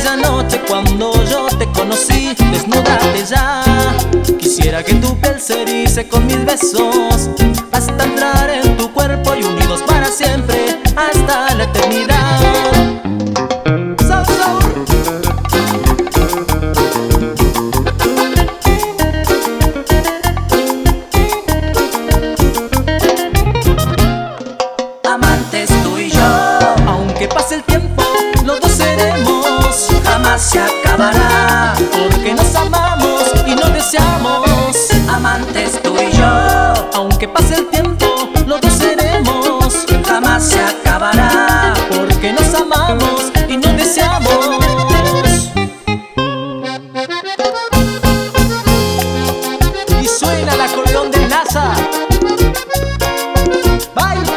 aquella noche cuando yo te conocí. Desnúdate ya, quisiera que tu piel se erice con mis besos, hasta entrar en tu cuerpo y unidos para siempre, hasta la eternidad. Amantes tú y yo, Aunque pase el tiempo, los dos seremos, jamás se acabará. porque nos amamos y nos deseamos. Amantes tú y yo, Aunque pase el tiempo, los dos seremos, jamás se acabará. porque nos amamos y nos deseamos. Y suena el acordeón de NASA. Baila.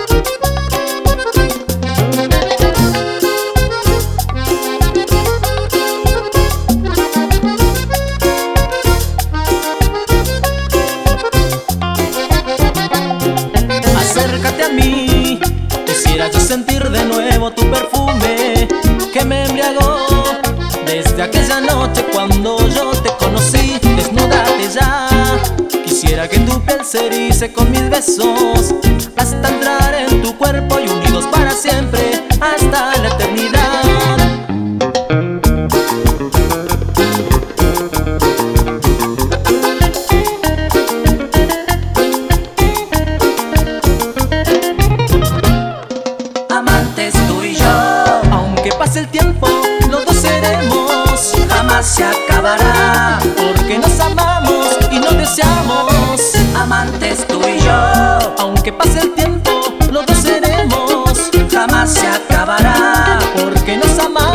Acércate a mí, quisiera yo sentir de nuevo tu perfume que me embriagó desde aquella noche cuando yo te conocí. Desnúdate ya, quisiera que tu piel se erice con mis besos, hasta entrar en tu cuerpo y unidos para siempre, hasta la eternidad. Amantes tú y yo, Aunque pase el tiempo, los dos seremos, jamás se acabará. porque nos amamos y nos deseamos. Amantes tú y yo, Aunque pase el tiempo, los dos seremos, jamás se acabará. porque nos amamos